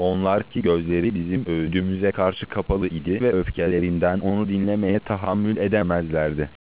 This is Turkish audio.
Onlar ki gözleri bizim öğüdümüze karşı kapalı idi ve öfkelerinden onu dinlemeye tahammül edemezlerdi.